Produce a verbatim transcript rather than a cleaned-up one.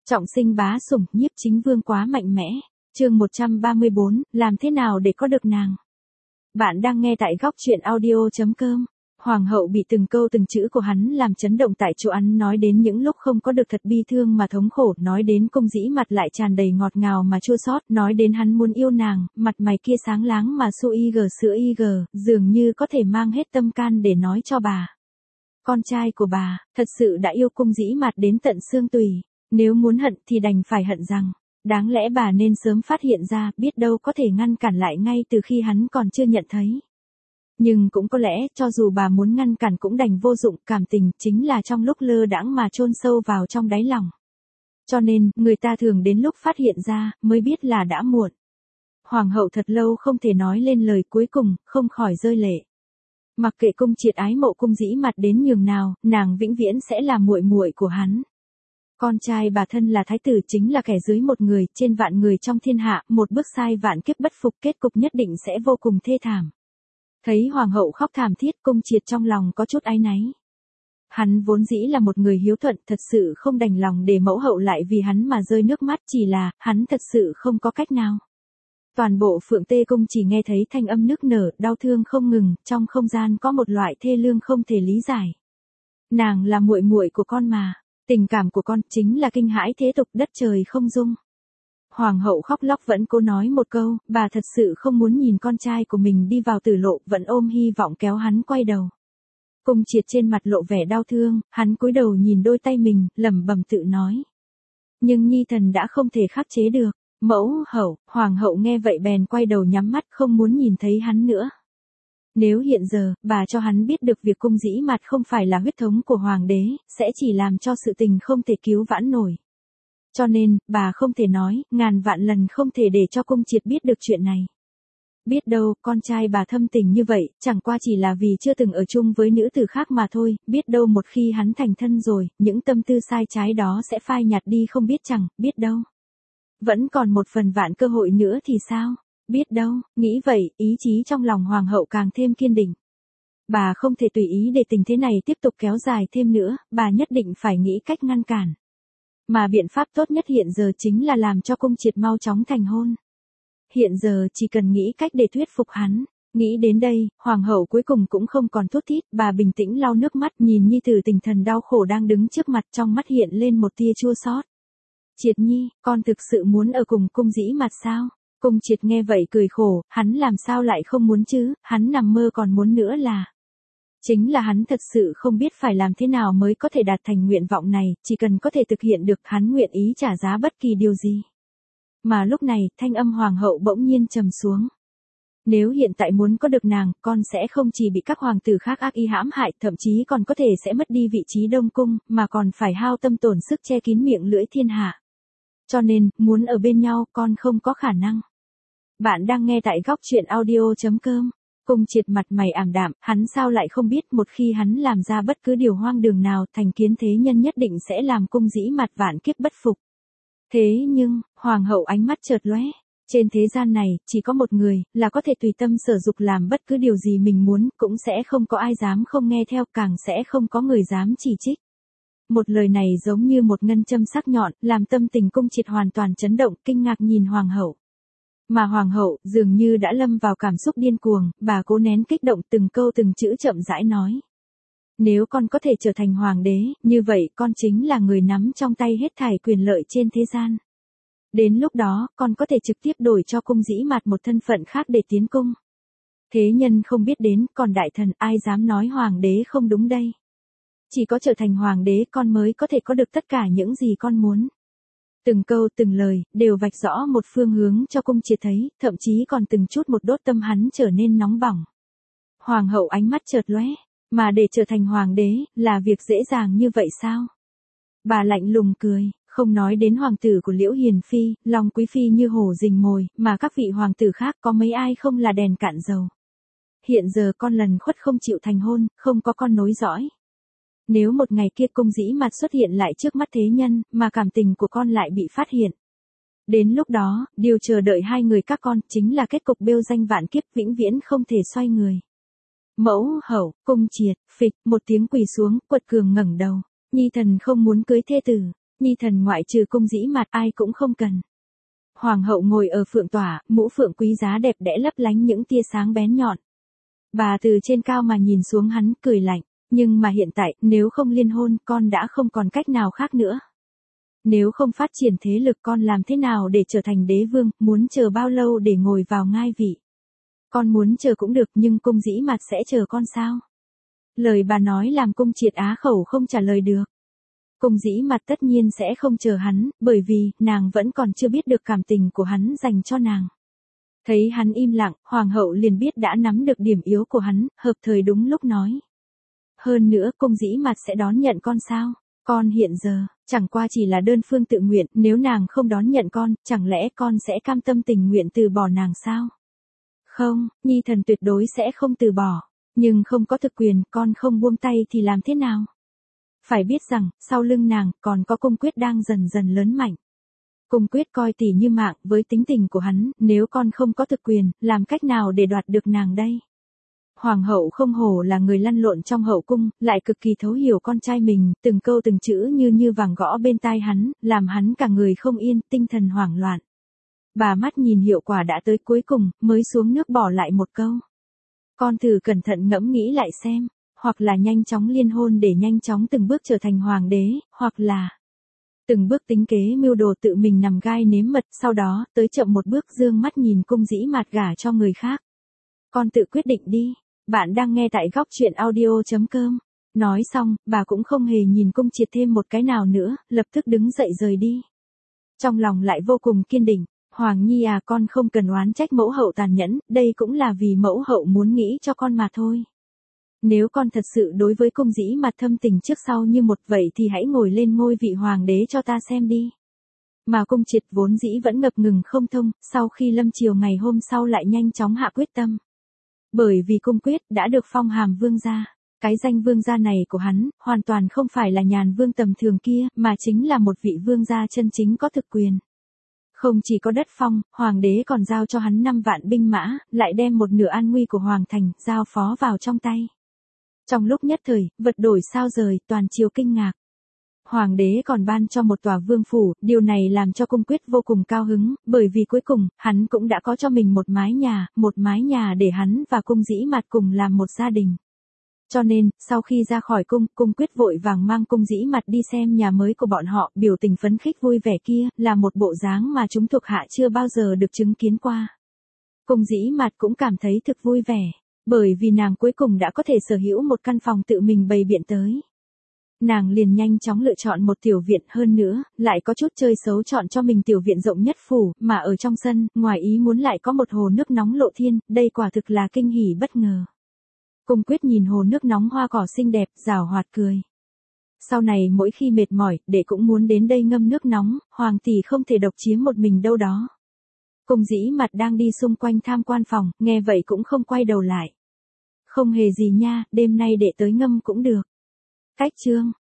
Trọng sinh bá sủng, nhiếp chính vương quá mạnh mẽ. Chương một trăm ba mươi bốn, làm thế nào để có được nàng? Bạn đang nghe tại góc truyện audio chấm com. Hoàng hậu bị từng câu từng chữ của hắn làm chấn động tại chỗ, hắn nói đến những lúc không có được thật bi thương mà thống khổ, nói đến cung dĩ mặt lại tràn đầy ngọt ngào mà chua xót, nói đến hắn muốn yêu nàng, mặt mày kia sáng láng mà su y gờ sữa y gờ, dường như có thể mang hết tâm can để nói cho bà. Con trai của bà, thật sự đã yêu cung dĩ mặt đến tận xương tùy, nếu muốn hận thì đành phải hận rằng, đáng lẽ bà nên sớm phát hiện ra, biết đâu có thể ngăn cản lại ngay từ khi hắn còn chưa nhận thấy. Nhưng cũng có lẽ, cho dù bà muốn ngăn cản cũng đành vô dụng, cảm tình chính là trong lúc lơ đãng mà chôn sâu vào trong đáy lòng. Cho nên, người ta thường đến lúc phát hiện ra, mới biết là đã muộn. Hoàng hậu thật lâu không thể nói lên lời cuối cùng, không khỏi rơi lệ. Mặc kệ cung triệt ái mộ cung dĩ mặt đến nhường nào, nàng vĩnh viễn sẽ là muội muội của hắn. Con trai bà thân là thái tử, chính là kẻ dưới một người, trên vạn người trong thiên hạ, một bước sai vạn kiếp bất phục, kết cục nhất định sẽ vô cùng thê thảm. Thấy hoàng hậu khóc thảm thiết, cung triệt trong lòng có chút áy náy. Hắn vốn dĩ là một người hiếu thuận, thật sự không đành lòng để mẫu hậu lại vì hắn mà rơi nước mắt, chỉ là, hắn thật sự không có cách nào. Toàn bộ Phượng Tê Cung chỉ nghe thấy thanh âm nức nở, đau thương không ngừng, trong không gian có một loại thê lương không thể lý giải. Nàng là muội muội của con mà, tình cảm của con chính là kinh hãi thế tục, đất trời không dung. Hoàng hậu khóc lóc vẫn cố nói một câu, bà thật sự không muốn nhìn con trai của mình đi vào tử lộ, vẫn ôm hy vọng kéo hắn quay đầu. Cung triệt trên mặt lộ vẻ đau thương, hắn cúi đầu nhìn đôi tay mình, lẩm bẩm tự nói. Nhưng nhi thần đã không thể khắc chế được. Mẫu hậu, hoàng hậu nghe vậy bèn quay đầu nhắm mắt, không muốn nhìn thấy hắn nữa. Nếu hiện giờ, bà cho hắn biết được việc cung dĩ mặt không phải là huyết thống của hoàng đế, sẽ chỉ làm cho sự tình không thể cứu vãn nổi. Cho nên, bà không thể nói, ngàn vạn lần không thể để cho cung triệt biết được chuyện này. Biết đâu, con trai bà thâm tình như vậy, chẳng qua chỉ là vì chưa từng ở chung với nữ tử khác mà thôi, biết đâu một khi hắn thành thân rồi, những tâm tư sai trái đó sẽ phai nhạt đi không biết chẳng, biết đâu. Vẫn còn một phần vạn cơ hội nữa thì sao? Biết đâu, nghĩ vậy, ý chí trong lòng hoàng hậu càng thêm kiên định. Bà không thể tùy ý để tình thế này tiếp tục kéo dài thêm nữa, bà nhất định phải nghĩ cách ngăn cản. Mà biện pháp tốt nhất hiện giờ chính là làm cho cung triệt mau chóng thành hôn. Hiện giờ chỉ cần nghĩ cách để thuyết phục hắn. Nghĩ đến đây, hoàng hậu cuối cùng cũng không còn thút thít, bà bình tĩnh lau nước mắt nhìn nhi tử tình thần đau khổ đang đứng trước mặt, trong mắt hiện lên một tia chua xót. Triệt nhi, con thực sự muốn ở cùng cung dĩ mặt sao? Cung triệt nghe vậy cười khổ, hắn làm sao lại không muốn chứ, hắn nằm mơ còn muốn nữa là. Chính là hắn thật sự không biết phải làm thế nào mới có thể đạt thành nguyện vọng này, chỉ cần có thể thực hiện được hắn nguyện ý trả giá bất kỳ điều gì. Mà lúc này, thanh âm hoàng hậu bỗng nhiên trầm xuống. Nếu hiện tại muốn có được nàng, con sẽ không chỉ bị các hoàng tử khác ác ý hãm hại, thậm chí còn có thể sẽ mất đi vị trí đông cung, mà còn phải hao tâm tổn sức che kín miệng lưỡi thiên hạ. Cho nên, muốn ở bên nhau, con không có khả năng. Bạn đang nghe tại góc truyện audio chấm com. Cung triệt mặt mày ảm đạm, hắn sao lại không biết một khi hắn làm ra bất cứ điều hoang đường nào, thành kiến thế nhân nhất định sẽ làm cung dĩ mặt vạn kiếp bất phục. Thế nhưng, hoàng hậu ánh mắt chợt lóe. Trên thế gian này, chỉ có một người, là có thể tùy tâm sở dục làm bất cứ điều gì mình muốn, cũng sẽ không có ai dám không nghe theo, càng sẽ không có người dám chỉ trích. Một lời này giống như một ngân châm sắc nhọn, làm tâm tình cung triệt hoàn toàn chấn động, kinh ngạc nhìn hoàng hậu. Mà hoàng hậu, dường như đã lâm vào cảm xúc điên cuồng, bà cố nén kích động từng câu từng chữ chậm rãi nói. Nếu con có thể trở thành hoàng đế, như vậy con chính là người nắm trong tay hết thảy quyền lợi trên thế gian. Đến lúc đó, con có thể trực tiếp đổi cho cung dĩ mặt một thân phận khác để tiến cung. Thế nhân không biết đến, còn đại thần ai dám nói hoàng đế không đúng đây. Chỉ có trở thành hoàng đế con mới có thể có được tất cả những gì con muốn. Từng câu từng lời, đều vạch rõ một phương hướng cho cung triệt thấy, thậm chí còn từng chút một đốt tâm hắn trở nên nóng bỏng. Hoàng hậu ánh mắt chợt lóe, mà để trở thành hoàng đế, là việc dễ dàng như vậy sao? Bà lạnh lùng cười, không nói đến hoàng tử của Liễu Hiền Phi, Long Quý Phi như hổ rình mồi, mà các vị hoàng tử khác có mấy ai không là đèn cạn dầu. Hiện giờ con lần khuất không chịu thành hôn, không có con nối dõi. Nếu một ngày kia cung dĩ mặt xuất hiện lại trước mắt thế nhân, mà cảm tình của con lại bị phát hiện. Đến lúc đó, điều chờ đợi hai người các con, chính là kết cục bêu danh vạn kiếp vĩnh viễn không thể xoay người. Mẫu hậu, cung triệt, phịch, một tiếng quỳ xuống, quật cường ngẩng đầu. Nhi thần không muốn cưới thê tử. Nhi thần ngoại trừ cung dĩ mặt ai cũng không cần. Hoàng hậu ngồi ở phượng tỏa, mũ phượng quý giá đẹp đẽ lấp lánh những tia sáng bén nhọn. Bà từ trên cao mà nhìn xuống hắn, cười lạnh. Nhưng mà hiện tại, nếu không liên hôn, con đã không còn cách nào khác nữa. Nếu không phát triển thế lực, con làm thế nào để trở thành đế vương, muốn chờ bao lâu để ngồi vào ngai vị. Con muốn chờ cũng được, nhưng cung dĩ mặt sẽ chờ con sao? Lời bà nói làm cung triệt á khẩu không trả lời được. Cung dĩ mặt tất nhiên sẽ không chờ hắn, bởi vì, nàng vẫn còn chưa biết được cảm tình của hắn dành cho nàng. Thấy hắn im lặng, hoàng hậu liền biết đã nắm được điểm yếu của hắn, hợp thời đúng lúc nói. Hơn nữa, cung dĩ mặt sẽ đón nhận con sao? Con hiện giờ, chẳng qua chỉ là đơn phương tự nguyện, nếu nàng không đón nhận con, chẳng lẽ con sẽ cam tâm tình nguyện từ bỏ nàng sao? Không, Nhi thần tuyệt đối sẽ không từ bỏ. Nhưng không có thực quyền, con không buông tay thì làm thế nào? Phải biết rằng, sau lưng nàng, còn có cung quyết đang dần dần lớn mạnh. Cung quyết coi tỷ như mạng, với tính tình của hắn, nếu con không có thực quyền, làm cách nào để đoạt được nàng đây? Hoàng hậu không hổ là người lăn lộn trong hậu cung, lại cực kỳ thấu hiểu con trai mình, từng câu từng chữ như như vàng gõ bên tai hắn, làm hắn cả người không yên, tinh thần hoảng loạn. Bà mắt nhìn hiệu quả đã tới cuối cùng, mới xuống nước bỏ lại một câu. Con thử cẩn thận ngẫm nghĩ lại xem, hoặc là nhanh chóng liên hôn để nhanh chóng từng bước trở thành hoàng đế, hoặc là từng bước tính kế mưu đồ tự mình nằm gai nếm mật, sau đó, tới chậm một bước dương mắt nhìn cung dĩ mạt gả cho người khác. Con tự quyết định đi. Bạn đang nghe tại góc truyện audio chấm com. Nói xong, bà cũng không hề nhìn cung triệt thêm một cái nào nữa, lập tức đứng dậy rời đi. Trong lòng lại vô cùng kiên định. Hoàng Nhi à, con không cần oán trách mẫu hậu tàn nhẫn, đây cũng là vì mẫu hậu muốn nghĩ cho con mà thôi. Nếu con thật sự đối với cung dĩ mặt thâm tình trước sau như một vậy thì hãy ngồi lên ngôi vị hoàng đế cho ta xem đi. Mà cung triệt vốn dĩ vẫn ngập ngừng không thông, sau khi lâm triều ngày hôm sau lại nhanh chóng hạ quyết tâm. Bởi vì cung quyết đã được phong hàm vương gia. Cái danh vương gia này của hắn, hoàn toàn không phải là nhàn vương tầm thường kia, mà chính là một vị vương gia chân chính có thực quyền. Không chỉ có đất phong, hoàng đế còn giao cho hắn năm vạn binh mã, lại đem một nửa an nguy của hoàng thành, giao phó vào trong tay. Trong lúc nhất thời, vật đổi sao rời, toàn triều kinh ngạc. Hoàng đế còn ban cho một tòa vương phủ, điều này làm cho cung quyết vô cùng cao hứng, bởi vì cuối cùng, hắn cũng đã có cho mình một mái nhà, một mái nhà để hắn và cung dĩ mặt cùng làm một gia đình. Cho nên, sau khi ra khỏi cung, cung quyết vội vàng mang cung dĩ mặt đi xem nhà mới của bọn họ, biểu tình phấn khích vui vẻ kia, là một bộ dáng mà chúng thuộc hạ chưa bao giờ được chứng kiến qua. Cung dĩ mặt cũng cảm thấy thực vui vẻ, bởi vì nàng cuối cùng đã có thể sở hữu một căn phòng tự mình bày biện tới. Nàng liền nhanh chóng lựa chọn một tiểu viện, hơn nữa, lại có chút chơi xấu chọn cho mình tiểu viện rộng nhất phủ, mà ở trong sân, ngoài ý muốn lại có một hồ nước nóng lộ thiên, đây quả thực là kinh hỉ bất ngờ. Cung quyết nhìn hồ nước nóng hoa cỏ xinh đẹp, rào hoạt cười. Sau này mỗi khi mệt mỏi, đệ cũng muốn đến đây ngâm nước nóng, hoàng tỷ không thể độc chiếm một mình đâu đó. Cung dĩ mặt đang đi xung quanh tham quan phòng, nghe vậy cũng không quay đầu lại. Không hề gì nha, đêm nay đệ tới ngâm cũng được. Cách chương